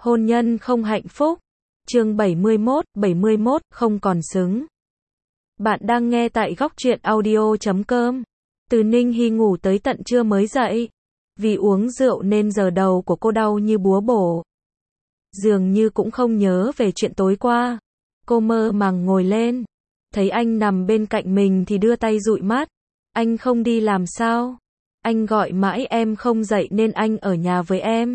Hôn nhân không hạnh phúc. Chương 71, không còn xứng. Bạn đang nghe tại góc truyện audio.com. Từ Ninh Hy ngủ tới tận trưa mới dậy. Vì uống rượu nên giờ đầu của cô đau như búa bổ. Dường như cũng không nhớ về chuyện tối qua. Cô mơ màng ngồi lên. Thấy anh nằm bên cạnh mình thì đưa tay dụi mắt. Anh không đi làm sao? Anh gọi mãi em không dậy nên anh ở nhà với em.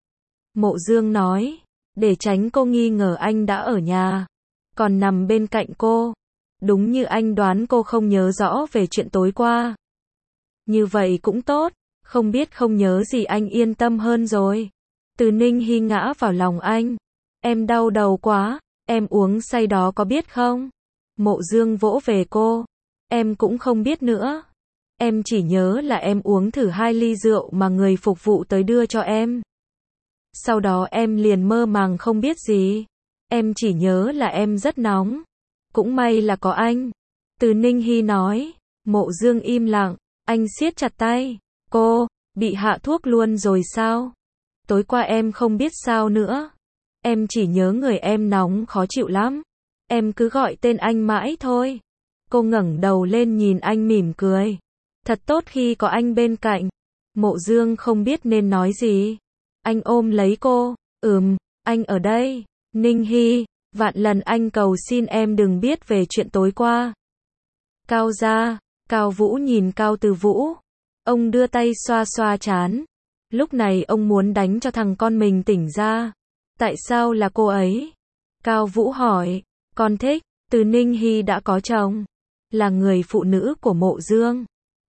Mộ Dương nói, để tránh cô nghi ngờ anh đã ở nhà, còn nằm bên cạnh cô. Đúng như anh đoán, cô không nhớ rõ về chuyện tối qua. Như vậy cũng tốt, không biết không nhớ gì anh yên tâm hơn rồi. Từ Ninh Hy ngã vào lòng anh. Em đau đầu quá, em uống say đó có biết không? Mộ Dương vỗ về cô. Em cũng không biết nữa. Em chỉ nhớ là em uống thử 2 ly rượu mà người phục vụ tới đưa cho em. Sau đó em liền mơ màng không biết gì. Em chỉ nhớ là em rất nóng. Cũng may là có anh. Từ Ninh Hy nói. Mộ Dương im lặng. Anh siết chặt tay. Cô, bị hạ thuốc luôn rồi sao? Tối qua em không biết sao nữa. Em chỉ nhớ người em nóng khó chịu lắm. Em cứ gọi tên anh mãi thôi. Cô ngẩng đầu lên nhìn anh mỉm cười. Thật tốt khi có anh bên cạnh. Mộ Dương không biết nên nói gì. Anh ôm lấy cô. Anh ở đây. Ninh Hy, vạn lần anh cầu xin em đừng biết về chuyện tối qua. Cao gia. Cao Vũ nhìn Cao Từ Vũ. Ông đưa tay xoa xoa trán. Lúc này ông muốn đánh cho thằng con mình tỉnh ra. Tại sao là cô ấy? Cao Vũ hỏi. Con thích. Từ Ninh Hy đã có chồng. Là người phụ nữ của Mộ Dương.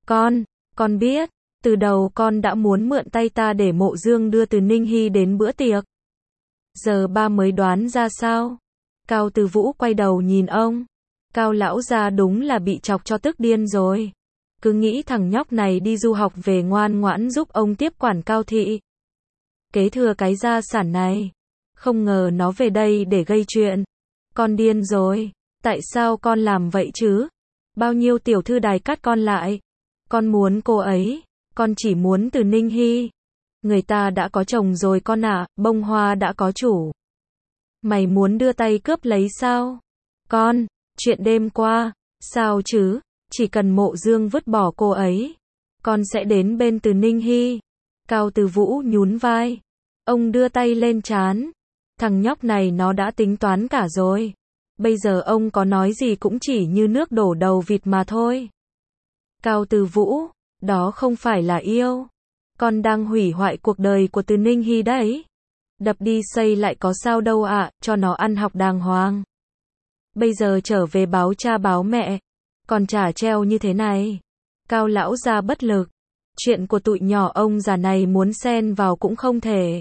Con biết. Từ đầu con đã muốn mượn tay ta để Mộ Dương đưa Từ Ninh Hy đến bữa tiệc. Giờ ba mới đoán ra sao? Cao Từ Vũ quay đầu nhìn ông. Cao lão gia đúng là bị chọc cho tức điên rồi. Cứ nghĩ thằng nhóc này đi du học về ngoan ngoãn giúp ông tiếp quản Cao thị. Kế thừa cái gia sản này. Không ngờ nó về đây để gây chuyện. Con điên rồi. Tại sao con làm vậy chứ? Bao nhiêu tiểu thư đài cắt con lại. Con muốn cô ấy. Con chỉ muốn Từ Ninh Hy. Người ta đã có chồng rồi con ạ, bông hoa đã có chủ. Mày muốn đưa tay cướp lấy sao? Con, chuyện đêm qua, sao chứ? Chỉ cần Mộ Dương vứt bỏ cô ấy, con sẽ đến bên Từ Ninh Hy. Cao Từ Vũ nhún vai. Ông đưa tay lên trán. Thằng nhóc này nó đã tính toán cả rồi. Bây giờ ông có nói gì cũng chỉ như nước đổ đầu vịt mà thôi. Cao Từ Vũ, đó không phải là yêu. Con đang hủy hoại cuộc đời của Từ Ninh Hy đấy. Đập đi xây lại có sao đâu ạ, cho nó ăn học đàng hoàng. Bây giờ trở về báo cha báo mẹ. Còn chả treo như thế này. Cao lão gia bất lực. Chuyện của tụi nhỏ ông già này muốn xen vào cũng không thể.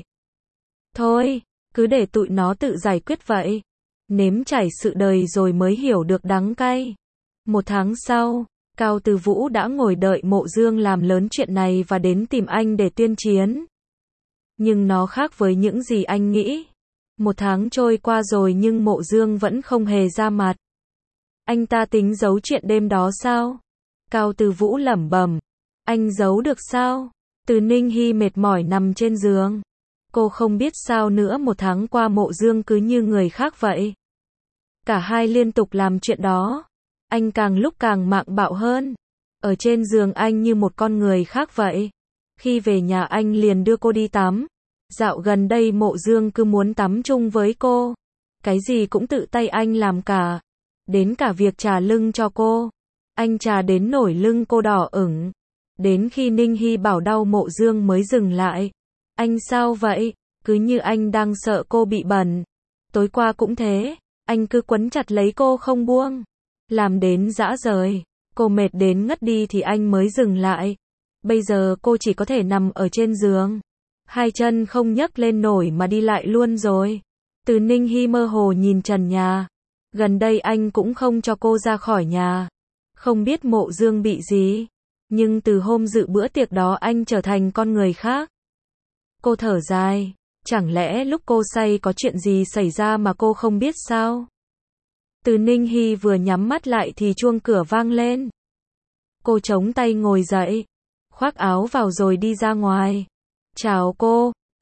Thôi, cứ để tụi nó tự giải quyết vậy. Nếm trải sự đời rồi mới hiểu được đắng cay. 1 tháng sau, Cao Từ Vũ đã ngồi đợi Mộ Dương làm lớn chuyện này và đến tìm anh để tuyên chiến. Nhưng nó khác với những gì anh nghĩ. 1 tháng trôi qua rồi nhưng Mộ Dương vẫn không hề ra mặt. Anh ta tính giấu chuyện đêm đó sao? Cao Từ Vũ lẩm bẩm. Anh giấu được sao? Từ Ninh Hy mệt mỏi nằm trên giường. Cô không biết sao nữa, 1 tháng qua Mộ Dương cứ như người khác vậy. Cả hai liên tục làm chuyện đó. Anh càng lúc càng mạnh bạo hơn. Ở trên giường anh như một con người khác vậy. Khi về nhà anh liền đưa cô đi tắm. Dạo gần đây Mộ Dương cứ muốn tắm chung với cô. Cái gì cũng tự tay anh làm cả. Đến cả việc chà lưng cho cô. Anh chà đến nổi lưng cô đỏ ửng. Đến khi Ninh Hy bảo đau Mộ Dương mới dừng lại. Anh sao vậy? Cứ như anh đang sợ cô bị bẩn. Tối qua cũng thế. Anh cứ quấn chặt lấy cô không buông. Làm đến rã rời. Cô mệt đến ngất đi thì anh mới dừng lại. Bây giờ cô chỉ có thể nằm ở trên giường. 2 chân không nhấc lên nổi mà đi lại luôn rồi. Từ Ninh Hy mơ hồ nhìn trần nhà. Gần đây anh cũng không cho cô ra khỏi nhà. Không biết Mộ Dương bị gì. Nhưng từ hôm dự bữa tiệc đó anh trở thành con người khác. Cô thở dài. Chẳng lẽ lúc cô say có chuyện gì xảy ra mà cô không biết sao? Từ Ninh Hy vừa nhắm mắt lại thì chuông cửa vang lên. Cô chống tay ngồi dậy. Khoác áo vào rồi đi ra ngoài. Chào cô.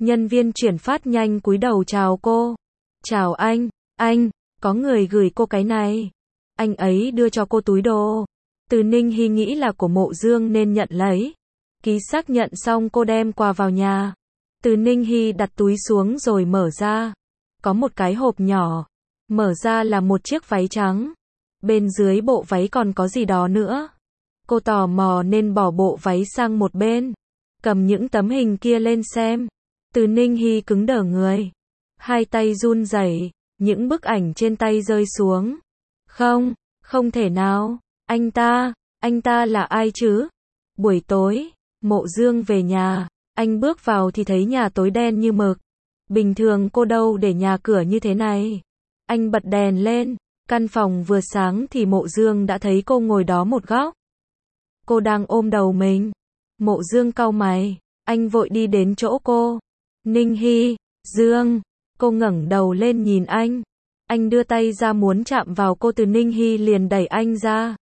Nhân viên chuyển phát nhanh cúi đầu chào cô. Chào anh, có người gửi cô cái này. Anh ấy đưa cho cô túi đồ. Từ Ninh Hy nghĩ là của Mộ Dương nên nhận lấy. Ký xác nhận xong cô đem quà vào nhà. Từ Ninh Hy đặt túi xuống rồi mở ra. Có một cái hộp nhỏ. Mở ra là một chiếc váy trắng. Bên dưới bộ váy còn có gì đó nữa. Cô tò mò nên bỏ bộ váy sang một bên. Cầm những tấm hình kia lên xem. Từ Ninh Hy cứng đờ người. Hai tay run rẩy, những bức ảnh trên tay rơi xuống. Không thể nào. Anh ta là ai chứ? Buổi tối, Mộ Dương về nhà. Anh bước vào thì thấy nhà tối đen như mực. Bình thường cô đâu để nhà cửa như thế này. Anh bật đèn lên. Căn phòng vừa sáng thì Mộ Dương đã thấy cô ngồi đó một góc. Cô đang ôm đầu mình. Mộ Dương cau mày. Anh vội đi đến chỗ cô. Ninh Hy, Dương. Cô ngẩng đầu lên nhìn anh. Anh đưa tay ra muốn chạm vào cô. Từ Ninh Hy liền đẩy anh ra.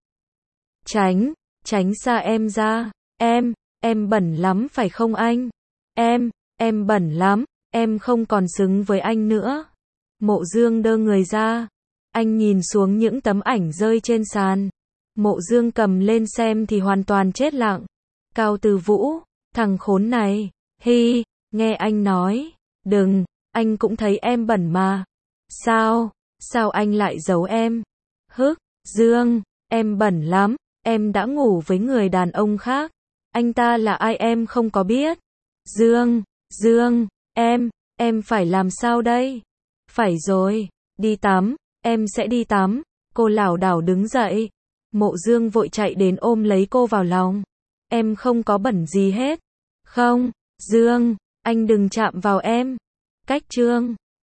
Tránh xa em ra. Em bẩn lắm phải không anh? Em bẩn lắm. Em không còn xứng với anh nữa. Mộ Dương đơ người ra. Anh nhìn xuống những tấm ảnh rơi trên sàn. Mộ Dương cầm lên xem thì hoàn toàn chết lặng. Cao Từ Vũ, thằng khốn này. Hi, nghe anh nói. Đừng, anh cũng thấy em bẩn mà. Sao anh lại giấu em? Dương, em bẩn lắm. Em đã ngủ với người đàn ông khác. Anh ta là ai em không có biết. Dương, em phải làm sao đây? Phải rồi, đi tắm, em sẽ đi tắm. Cô lảo đảo đứng dậy. Mộ Dương vội chạy đến ôm lấy cô vào lòng. Em không có bẩn gì hết. Không, Dương, anh đừng chạm vào em. Cách chương